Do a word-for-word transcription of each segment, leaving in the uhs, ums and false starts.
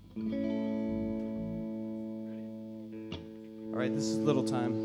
All right, this is Little Time.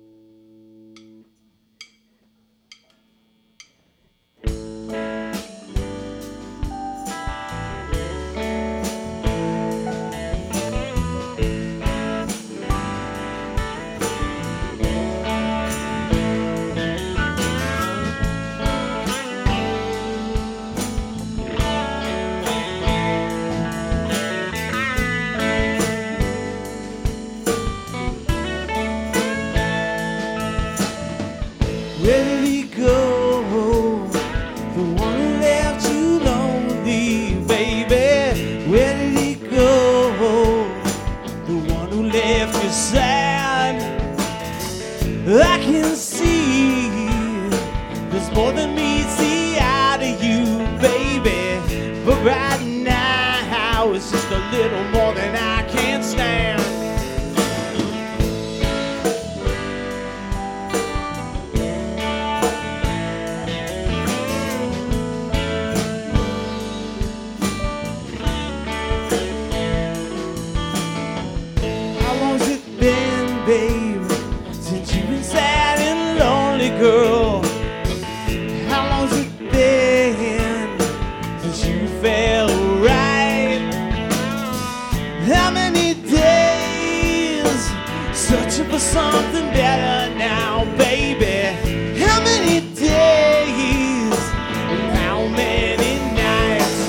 Where did he go? The one who left you lonely, baby. Where did he go? The one who left you sad. I can see there's more than meets the eye to you, baby. But right now it's just a little more than I can stand. Babe, since you've been sad and lonely, girl, how long's it been since you felt right? How many days searching for something better now, baby? How many days and how many nights?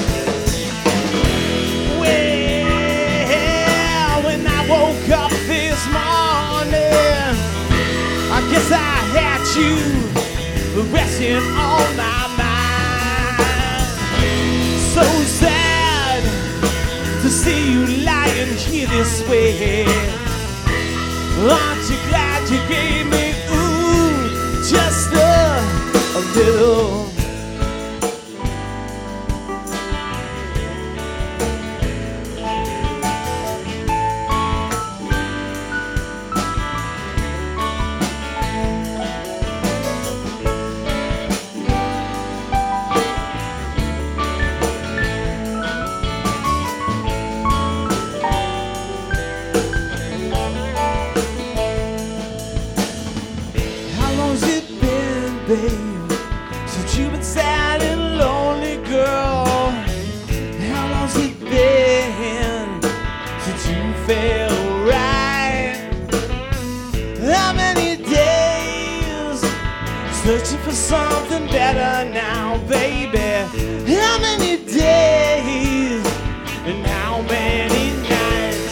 Well, when I woke up this morning, I guess I had you resting on my mind. So sad to see you lying here this way. Aren't you glad you gave me, ooh, just a, a little? Babe, since you've been sad and lonely, girl, how long's it been since you felt right? How many days searching for something better now, baby? How many days and how many nights?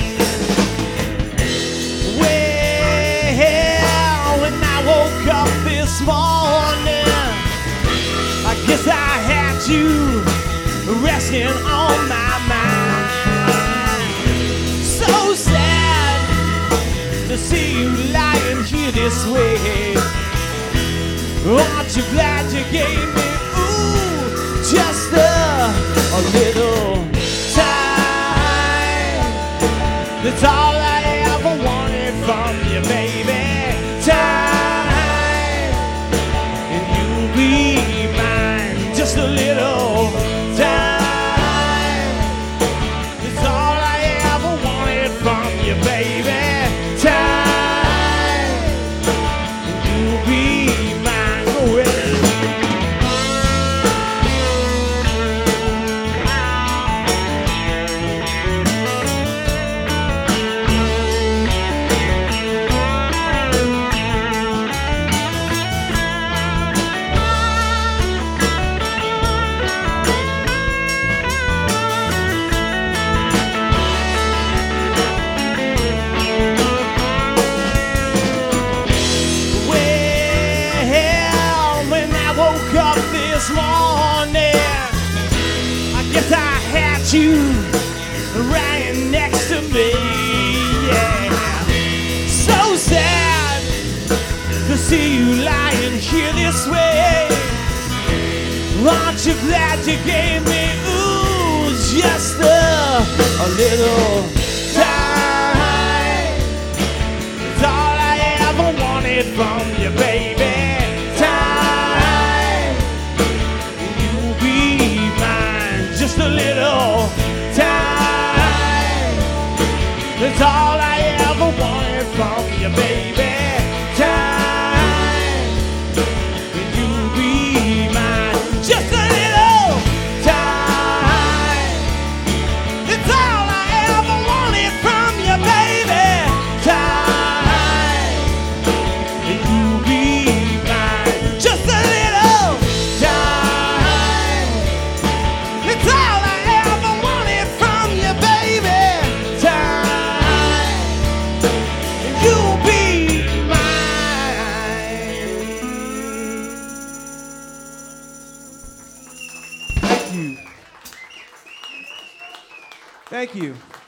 Well, when I woke up this morning, I guess I had you resting on my mind. So sad to see you lying here this way. Aren't you glad you gave me, ooh, just a, a little time? That's all I ever wanted from you, baby. Time, and you'll be mine. Just a little time. That's all I ever wanted from you, baby. Time, and you'll be mine. Go ahead. This morning, I guess I had you right next to me, yeah. So sad to see you lying here this way. Aren't you glad you gave me, ooh, just a, a little time? It's all I ever wanted from you, baby. Just a little time. Thank you.